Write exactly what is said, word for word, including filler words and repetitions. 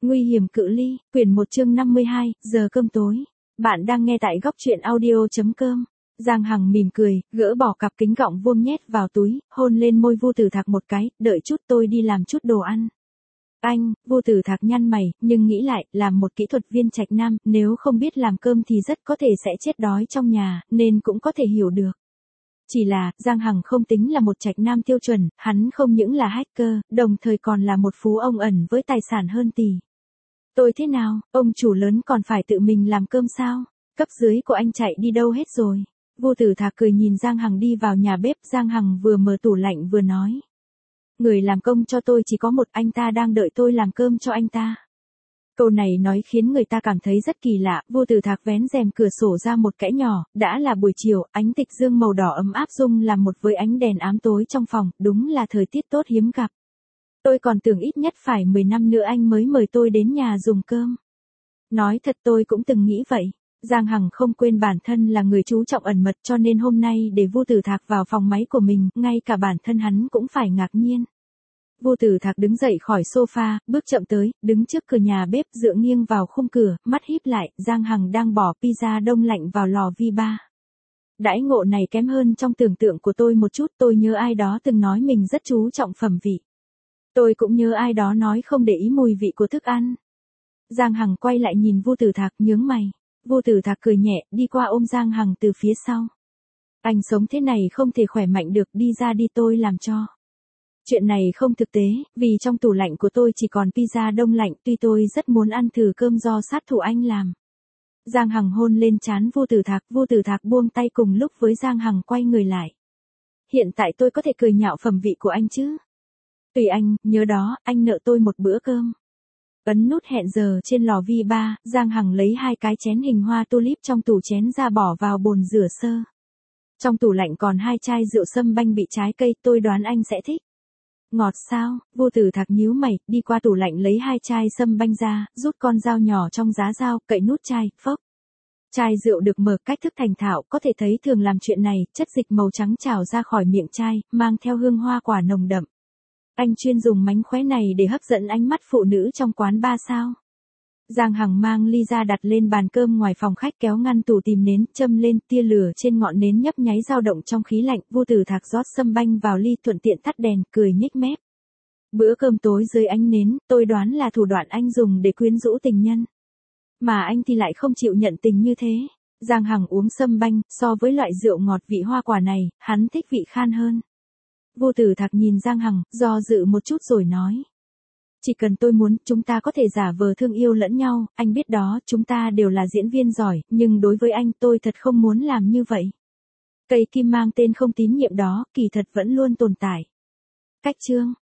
Nguy hiểm cự ly, quyển một chương năm mươi hai, giờ cơm tối. Bạn đang nghe tại góc truyện audio.com. Giang Hằng mỉm cười, gỡ bỏ cặp kính gọng vuông nhét vào túi, hôn lên môi Vu Tử Thạc một cái, đợi chút tôi đi làm chút đồ ăn. Anh, Vu Tử Thạc nhăn mày, nhưng nghĩ lại, làm một kỹ thuật viên trạch nam, nếu không biết làm cơm thì rất có thể sẽ chết đói trong nhà, nên cũng có thể hiểu được. Chỉ là, Giang Hằng không tính là một trạch nam tiêu chuẩn, hắn không những là hacker, đồng thời còn là một phú ông ẩn với tài sản hơn tỷ. Tôi thế nào, ông chủ lớn còn phải tự mình làm cơm sao? Cấp dưới của anh chạy đi đâu hết rồi? Vu Tử Thạc cười nhìn Giang Hằng đi vào nhà bếp, Giang Hằng vừa mở tủ lạnh vừa nói. Người làm công cho tôi chỉ có một, anh ta đang đợi tôi làm cơm cho anh ta. Câu này nói khiến người ta cảm thấy rất kỳ lạ, Vu Tử Thạc vén rèm cửa sổ ra một kẽ nhỏ, đã là buổi chiều, ánh tịch dương màu đỏ ấm áp rung làm một với ánh đèn ám tối trong phòng, đúng là thời tiết tốt hiếm gặp. Tôi còn tưởng ít nhất phải mười năm nữa anh mới mời tôi đến nhà dùng cơm. Nói thật tôi cũng từng nghĩ vậy. Giang Hằng không quên bản thân là người chú trọng ẩn mật cho nên hôm nay để Vu Tử Thạc vào phòng máy của mình, ngay cả bản thân hắn cũng phải ngạc nhiên. Vu Tử Thạc đứng dậy khỏi sofa, bước chậm tới, đứng trước cửa nhà bếp dựa nghiêng vào khung cửa, mắt híp lại, Giang Hằng đang bỏ pizza đông lạnh vào lò vi ba. Đãi ngộ này kém hơn trong tưởng tượng của tôi một chút, tôi nhớ ai đó từng nói mình rất chú trọng phẩm vị. Tôi cũng nhớ ai đó nói không để ý mùi vị của thức ăn. Giang Hằng quay lại nhìn Vu Tử Thạc nhướng mày. Vu Tử Thạc cười nhẹ, đi qua ôm Giang Hằng từ phía sau. Anh sống thế này không thể khỏe mạnh được, đi ra đi tôi làm cho. Chuyện này không thực tế, vì trong tủ lạnh của tôi chỉ còn pizza đông lạnh, tuy tôi rất muốn ăn thử cơm do sát thủ anh làm. Giang Hằng hôn lên trán Vu Tử Thạc, Vu Tử Thạc buông tay cùng lúc với Giang Hằng quay người lại. Hiện tại tôi có thể cười nhạo phẩm vị của anh chứ? Tùy anh, nhớ đó, anh nợ tôi một bữa cơm. Ấn nút hẹn giờ trên lò vi ba, Giang Hằng lấy hai cái chén hình hoa tulip trong tủ chén ra bỏ vào bồn rửa sơ. Trong tủ lạnh còn hai chai rượu sâm banh bị trái cây, tôi đoán anh sẽ thích. Ngọt sao? Vu Tử Thạc nhíu mày, đi qua tủ lạnh lấy hai chai sâm banh ra, rút con dao nhỏ trong giá dao, cậy nút chai, phốc. Chai rượu được mở cách thức thành thạo, có thể thấy thường làm chuyện này, chất dịch màu trắng trào ra khỏi miệng chai, mang theo hương hoa quả nồng đậm. Anh chuyên dùng mánh khóe này để hấp dẫn ánh mắt phụ nữ trong quán bar sao? Giang Hằng mang ly ra đặt lên bàn cơm ngoài phòng khách, kéo ngăn tủ tìm nến, châm lên, tia lửa trên ngọn nến nhấp nháy dao động trong khí lạnh, Vu Tử Thạc rót sâm banh vào ly thuận tiện tắt đèn, cười nhếch mép. Bữa cơm tối dưới ánh nến, tôi đoán là thủ đoạn anh dùng để quyến rũ tình nhân. Mà anh thì lại không chịu nhận tình như thế. Giang Hằng uống sâm banh, so với loại rượu ngọt vị hoa quả này, hắn thích vị khan hơn. Vu Tử Thạc nhìn Giang Hằng, do dự một chút rồi nói. Chỉ cần tôi muốn, chúng ta có thể giả vờ thương yêu lẫn nhau, anh biết đó, chúng ta đều là diễn viên giỏi, nhưng đối với anh tôi thật không muốn làm như vậy. Cây kim mang tên không tín nhiệm đó, kỳ thật vẫn luôn tồn tại. Cách chương,